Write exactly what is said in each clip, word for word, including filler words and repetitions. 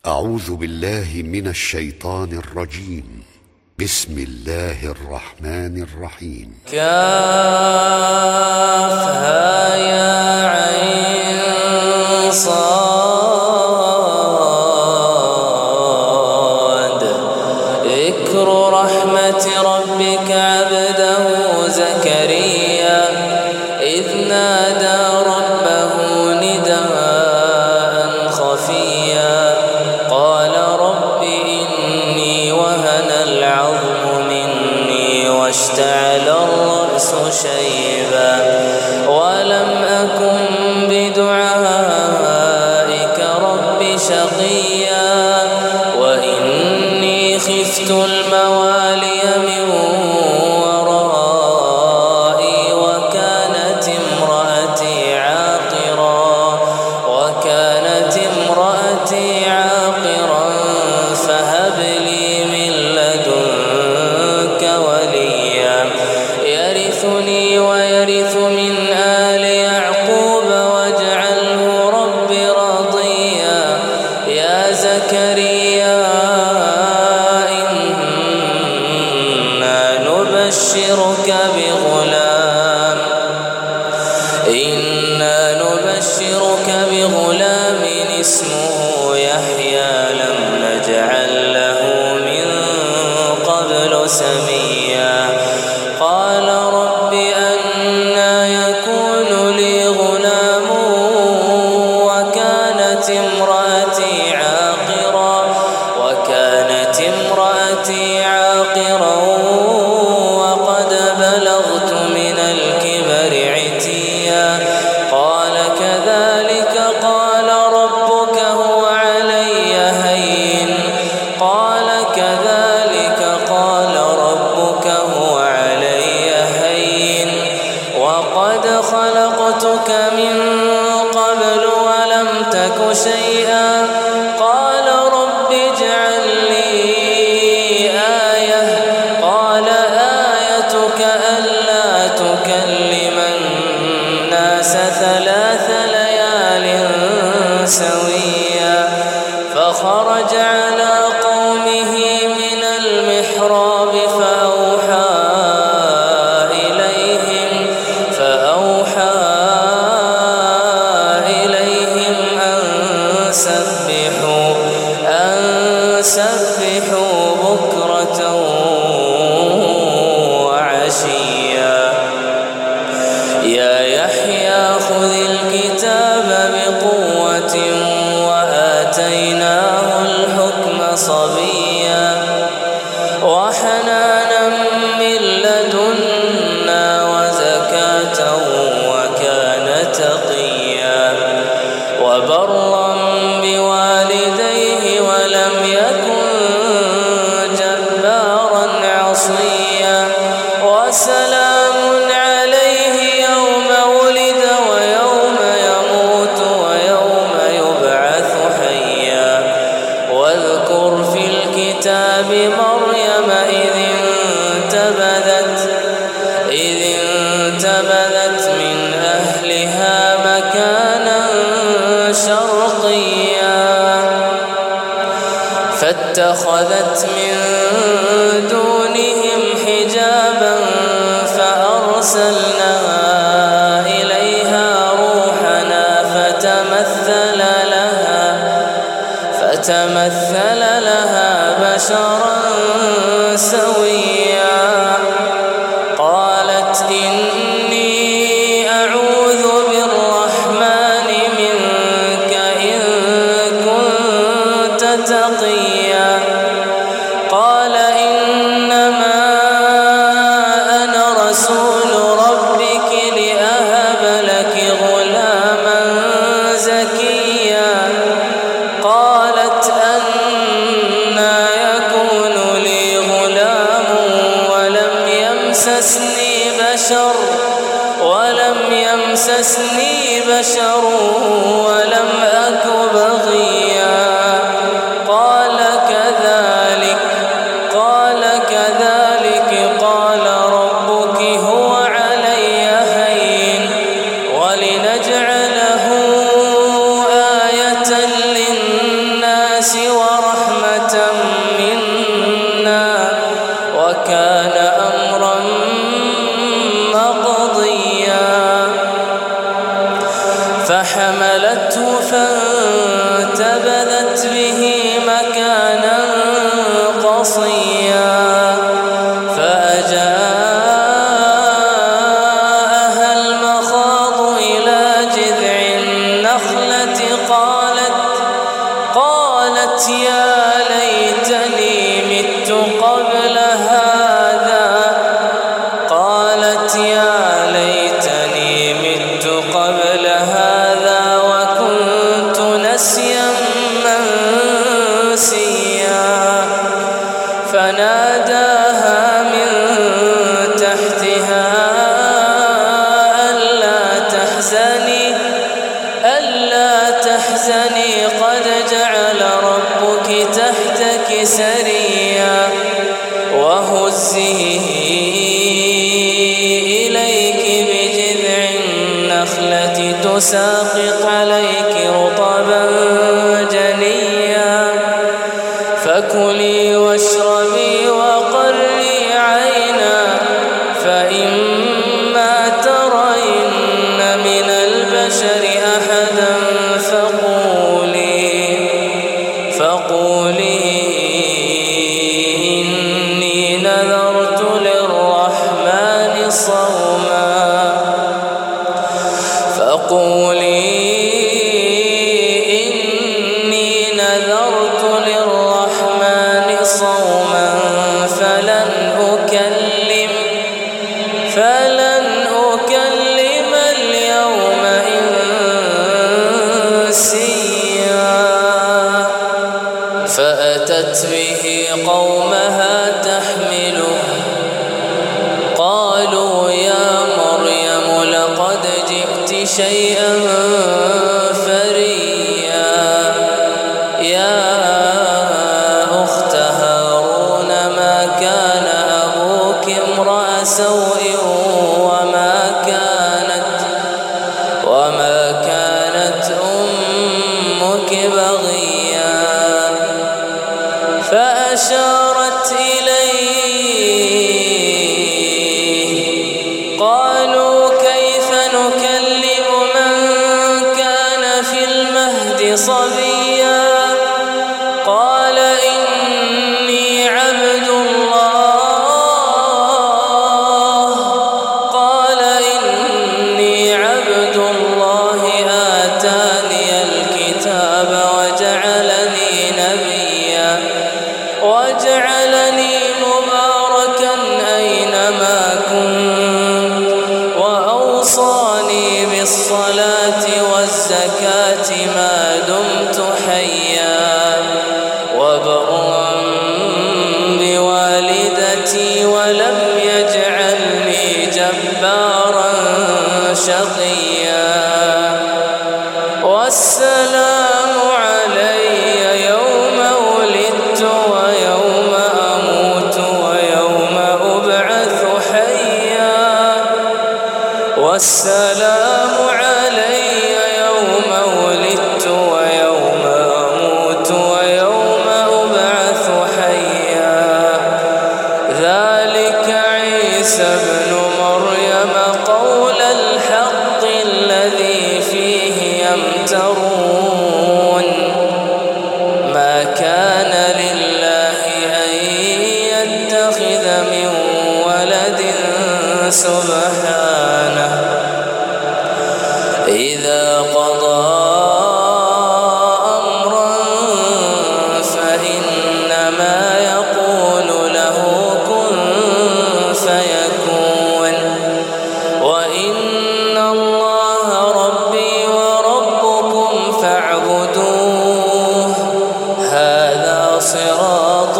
أعوذ بالله من الشيطان الرجيم. بسم الله الرحمن الرحيم. كافها يا عين صاد ذكر رحمة ربك عبده زكريا إذ نادى ربه نداء خفيا قال رب إني وهن العظم مني واشتعل الرأس شيبا ولم أكن بدعائك رب شقيا وإني خفت الموالي من ورائي وكانت امرأتي عاقرا وكانت امرأتي عاقرا فهب لي من لدنك وليا يرثني ويرث من آل يعقوب واجعله رب رضيا يا زكريا إنا نبشرك بغلام إنا نبشرك بغلام اسمه يحيى لم نجعل له من قبل سميا قال رب أنى يكون لي غلام وكانت امرأتي عاقرا وكانت امرأتي عاقرا وقد بلغت من الكبر عتيا قال كذلك قال ربك هو علي هين قال كذلك قال ربك هو علي هين وقد خلقتك من قبل ولم تك شيئا قال رب اجعل لي آية قال آيتك ألا تكلم الناس ثلاث ليال سويا فخرج على قومه من المحراب فأوحى إليهم فأوحى إليهم أن سبحوا أن سبحوا بكرة وعشيا يا يحيى خذ الكتاب بقوة وآتيناه الحكم صبيا وحنانا من لدنا وزكاة وكان تقيا وبرا بوالديه ولم يكن جبارا عصيا وسلام عليه يوم ولد ويوم يموت ويوم يبعث حيا واذكر في الكتاب مريم إذ انتبذت إذ انتبذت من أهلها مكانا شرقيا فاتخذت من دونهم حجابا فأرسلنا إليها روحنا فتمثل لها فتمثل لها بشرا سويا قالت إني أعوذ بالرحمن منك إن كنت تقيا قال إنما أنا رسول ربك لأهب لك غلاما زكيا قالت أنى يكون لي غلام ولم يمسسني بشر ولم يمسسني بشر ولم أك بغيا قال كذلك قال كذلك قال ربك هو علي هين ولنجعله آية للناس ورحمة منا وكان أمرا مقضيا فحملته فانتبذت به مكانا قصيا فأجاءها المخاض إلى جذع النخلة قالت قالت يا ليتني مت قبل هذا قالت يا ليتني مت قبل هذا وكنت نسيا منسيا فناداها من تحتها ألا تحزني ألا تحزني قد جعل ربك تحتك سريا وهزي إليك بجذع النخلة تساقط عليك رطبا جنيا فكلي واشربي وقري عينا فإما ترين من البشر أحدا فقولي فقولي إني نذرت للرحمن صوما فقولي إني نذرت للرحمن صوما فلن أكلم فلن أكلم اليوم إنسيا فأتت به قومها تحمله قالوا يا مريم لقد جئت شيئا فريا يا أخت هارون ما كان أبوك امرأ سوء وما كانت وما كانت أمك بغيا فأشارت إليه قالوا كيف نكلم من كان في المهد صبيا قال إني عبد الله قال إني عبد الله آتاني الكتاب وجعلني نبيا وجعلني مباركا أينما كنت وأوصاني بالصلاة والزكاة ما دمت حيا وبرا بوالدتي ولم يجعلني جبارا شقيا والسلام علي يوم ولدت ويوم أموت ويوم أبعث حيا والسلام علي يوم ولدت ويوم أموت ويوم أبعث حيا ذلك عيسى ابن مريم قول الحق الذي فيه يمترون ما كان لله أن يتخذ من ولد سبحانه إذا قضى أمرا فإنما يقول له كن فيكون وإن الله ربي وربكم فاعبدوه هذا صراط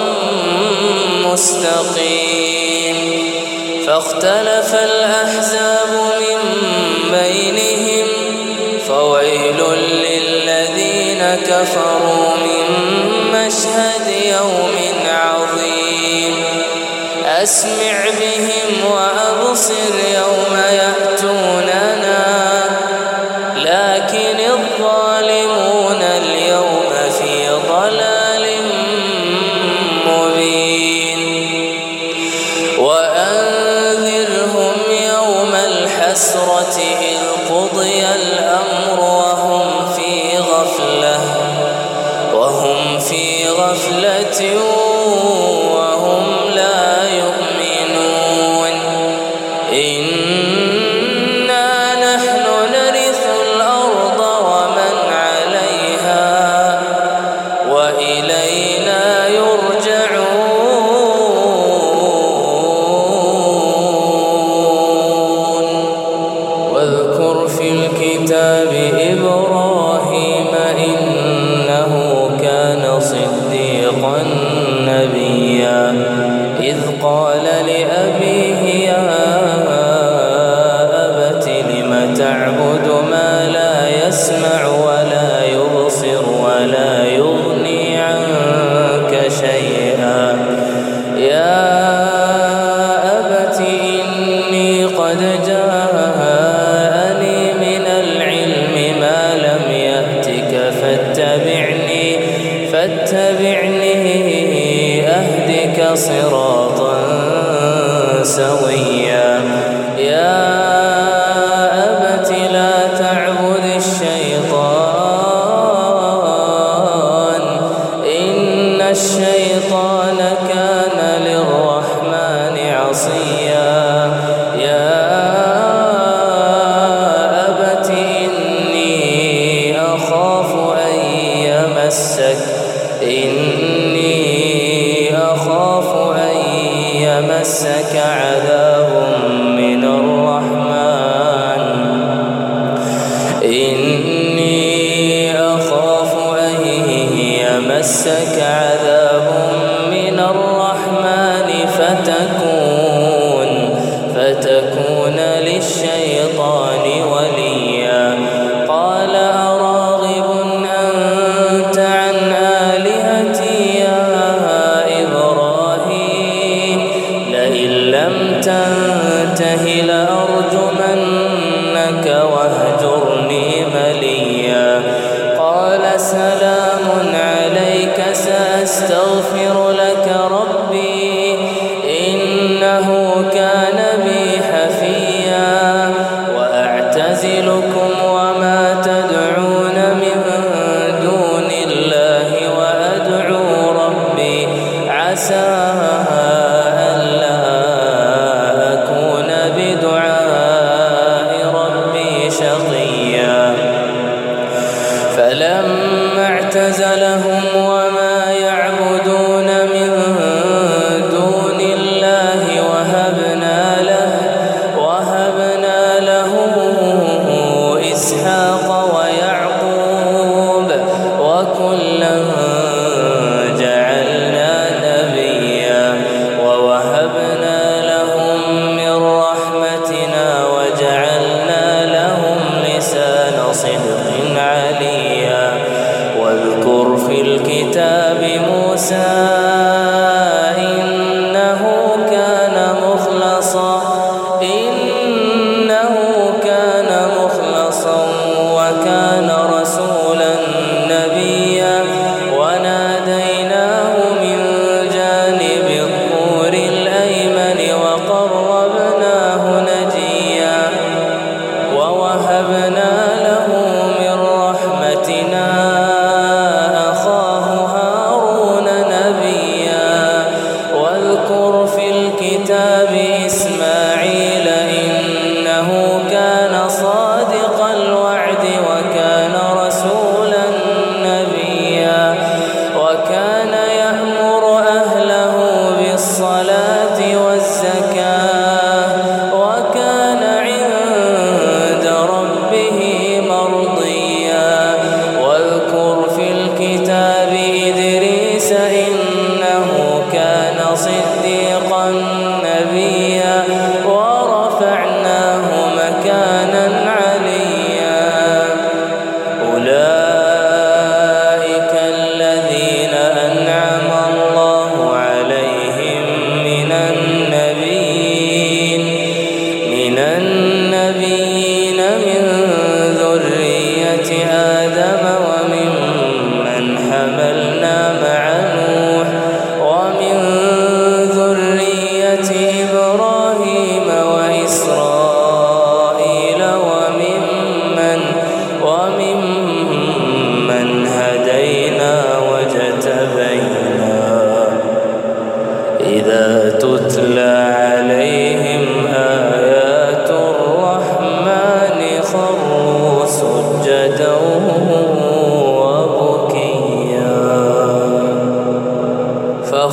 مستقيم فاختلف الأحزاب من بينهم فويل للذين كفروا من مشهد يوم عظيم أسمع بهم وأبصر يوم يأتوننا لكن الظالمون اليوم في ضلال غفلة وهم لا يؤمنون إنا نحن نرث الأرض ومن عليها وإلينا يرجعون واذكر في الكتاب إبراهيم إنه كان صديقا نبيا إذ قال لأبيه يا أبت لم تعبد ما لا يسمع ولا يبصر ولا يغني عنك شيئا يا أبت إني قد جاءني من العلم ما لم يأتك فاتبعني فاتبعني أهدك صراطا سويا يا أبت لا تعبد الشيطان إن الشيطان كان للرحمن عصيا يا أبت إني أخاف أن يمسك إني أخاف أن يمسك عذاب من الرحمن إني أخاف أن يمسك عذاب من الرحمن فتكون فتكون للشيطان وليا قال أراغب أنت عن آلهتي يا إبراهيم لئن لم تنته لأرجمنك واهجرني مليا قال سلام عليك سأستغفر لك ربي إنه كان بي حفيا وأعتزلكم وما تدعون من دون الله وأدعو ربي عسى ألا أكون بدعاء ربي شقيا فلما اعتزلهم وما يعبدون من دون الله وهبنا له وهبنا له إسحاق ويعقوب وكلا جعلنا نبيا ووهبنا لهم من رحمتنا وجعلنا لهم لسان صدق عليا واذكر في الكتاب موسى إنه كان مخلصا إنه كان مخلصا وكان رسولا نبيا وناديناه من جانب الطور الأيمن وقربناه نجيا ووهبنا له من رحمتنا أخاه هارون نبيا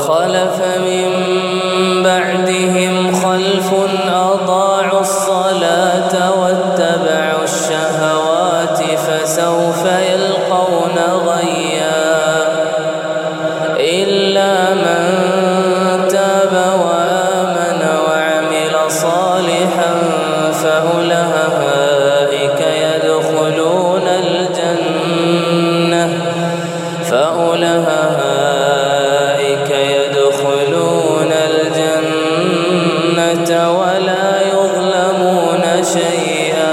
فخلف من بعدهم خلف أضاعوا الصلاة واتبعوا الشهوات فسوف يلقون غيا إلا من تاب وآمن وعمل صالحا فأولئك يدخلون الجنة فأولئك يدخلون الجنة ولا يظلمون شيئا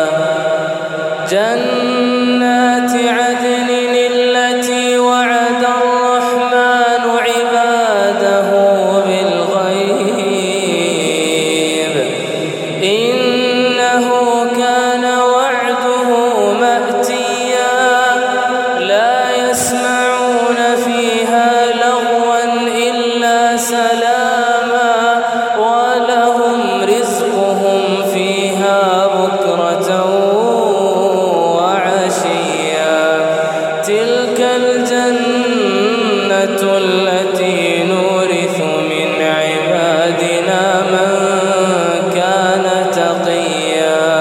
جنات عدن التي وعد الرحمن عباده بالغيب إنه كان وعده مأتيا لا يسمعون فيها لغوا إلا سلاما ولهم رزقهم فيها بكرة وعشيا تلك الجنة التي نورث من عبادنا من كان تقيا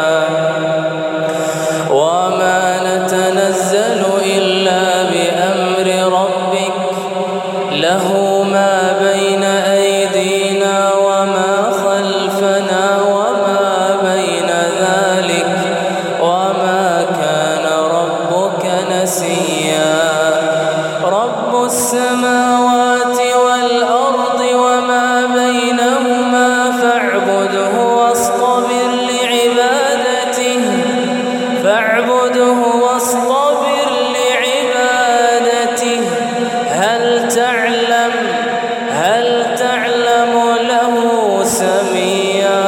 وما نتنزل إلا بأمر ربك له ما بين أيدينا وما خلفنا وما بين ذلك وما كان ربك نسيا رب السماوات والأرض وما بينهما فاعبده واصطبر لعبادته فاعبده واصطبر لعبادته هل تعلم هل تعلم له سميا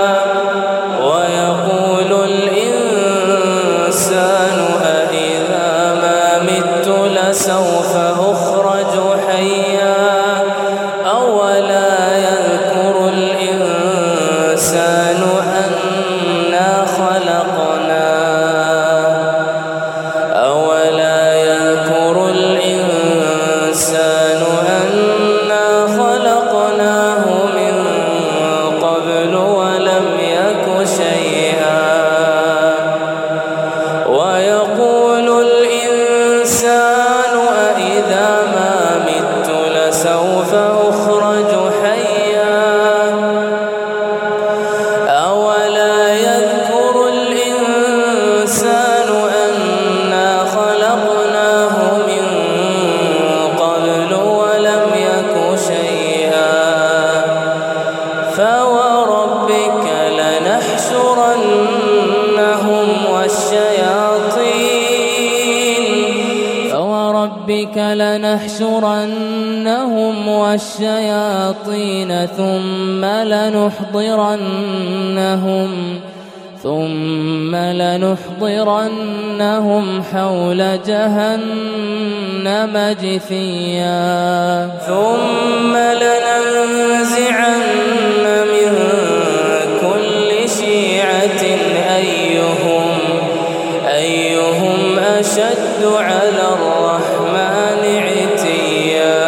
ويقول الإنسان أإذا ما مت لسوف أخرج حيا أولا يذكر الإنسان أنا خلقناه أولا يذكر الإنسان أنا خلقناه من قبل ولم يك شيئا ويقول الإنسان أإذا ما مت لسوف أخرج حيا أولا يذكر الإنسان أنا خلقناه من قبل ولم يك شيئا فوربك لنحشرنهم والشياطين فوربك لنحشرنهم والشياطين ثم لنحضرنهم ثم لنحضرنهم حول جهنم جثيا ثم لننزعن من كل شيعة أيهم أيهم أشد على الرحمن عتيا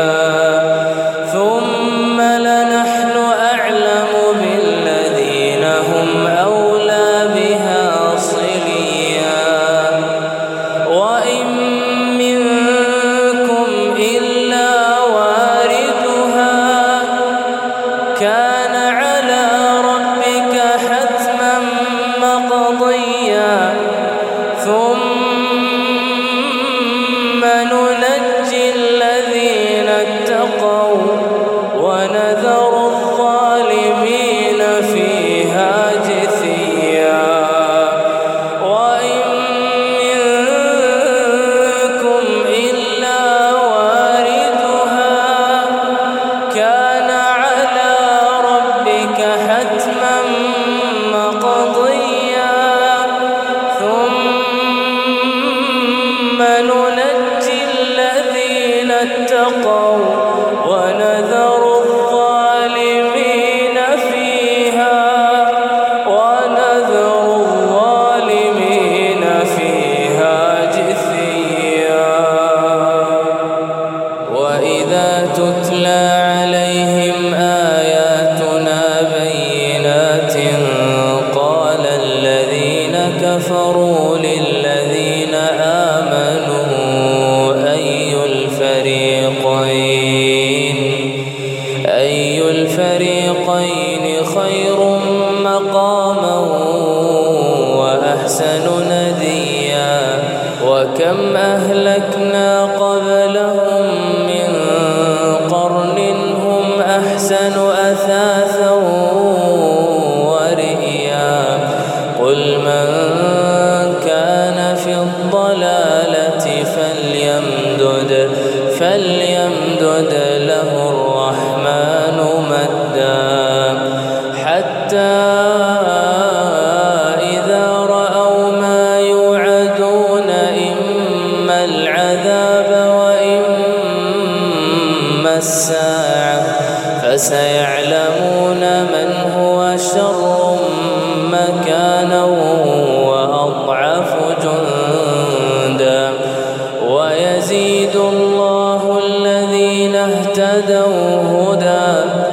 ثم لنحن أعلم بالذين هم أولى بها صليا وإن منكم إلا واردها كان على ربك حتما مقضيا ثم ننجي الذين اتقوا ونذر الظالمين فيها جثيا وإن منكم إلا واردها كان على ربك حتما مقضيا ثم ننجي الذين اتقوا ونذر الظالمين فيها ونذر الظالمين فيها جثيا وإذا تتلى أي الفريقين خير مقاما وأحسن نديا وكم أهلكنا قبلهم من قرن هم أحسن أثاثا ورئيا قل من كان في الضلالة فليمدد فليمدد له الرحمن مدا حتى إذا رأوا ما يوعدون إما العذاب وإما الساعة فسيعلمون من هو شر مكانا وأضعف جندا ويزيد الله الذين اهتدوا هدى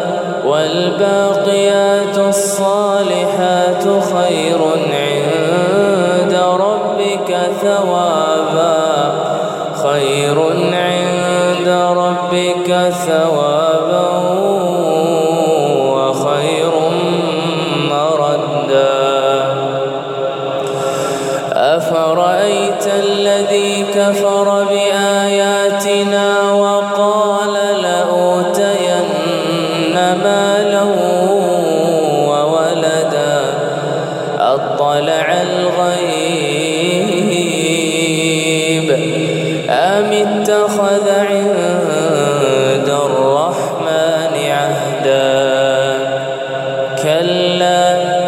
والباقيات الصالحات خير عند ربك ثوابا خير عند ربك ثوابا وخير مردا أفرأيت الذي كفر بآياتنا وقال لأوتين مالا وولدا أطلع الغيب أم اتخذ عند الرحمن عهدا كلا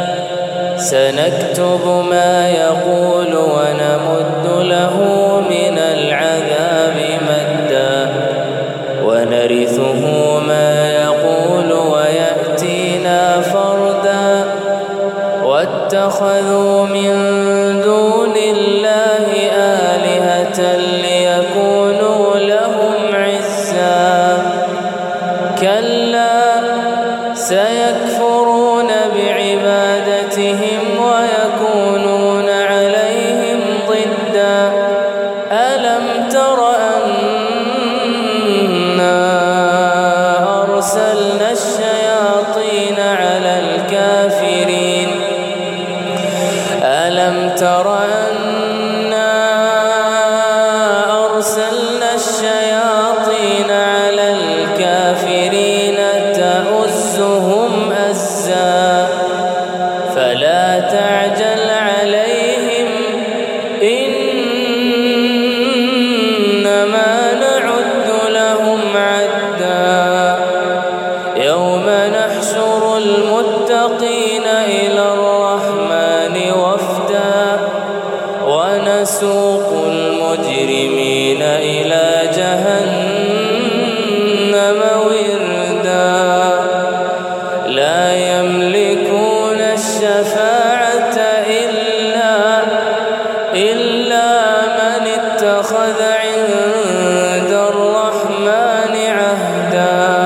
سنكتب ما يقول ونمد له من العذاب مدا ونرثه ما يقول ويأتينا فردا واتخذوا من دون الله آلهة ليكونوا لهم عزا كلا سيكفرون بعبادتهم ويكونون عليهم ضدا ألم تر أنا أرسلنا الشياطين على الكافرين ألم تر أنا أرسلنا الشياطين على الكافرين تؤزهم أزا فلا تعجل عليهم إنما نعد لهم عدا يوم نحشر المتقين إلى الرحمن وفدا ونسوق المجرمين إلى جهنم وردا لا يملكون الشفاعة إلا إلا من اتخذ عند الرحمن عهدا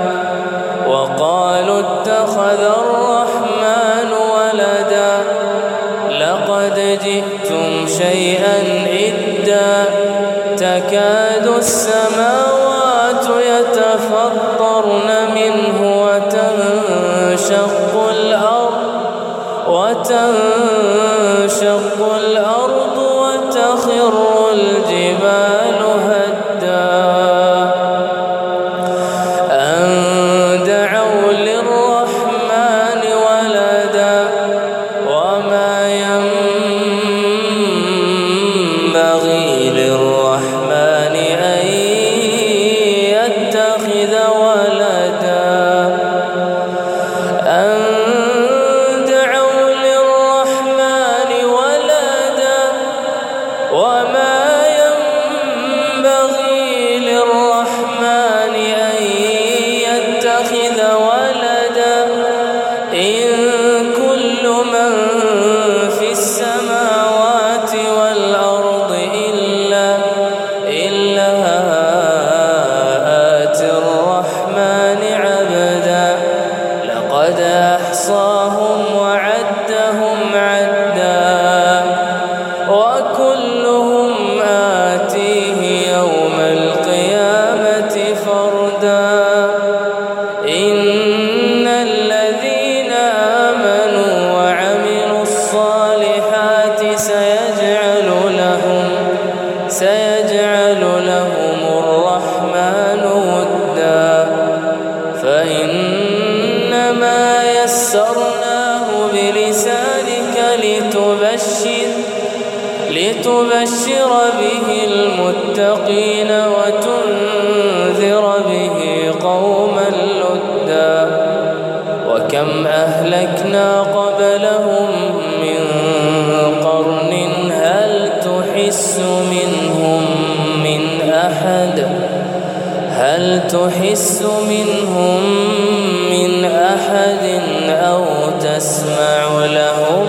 وقالوا اتخذ الرحمن ولدا لقد جئتم شيئا إدا تكاد السماوات يتفطرن منه وتنشق الأرض وتنشق الأرض وتخر الجبال هدا فردا إن الذين آمنوا وعملوا الصالحات سيجعل لهم سيجعل لهم الرحمن ودا فإنما يسرناه بلسانك لتبشر لتبشر به المتقين وتنذر به قوما لدا وكم أهلكنا قبلهم من قرن هل تحس منهم من أحد هل تحس منهم من أحد أو تسمع لهم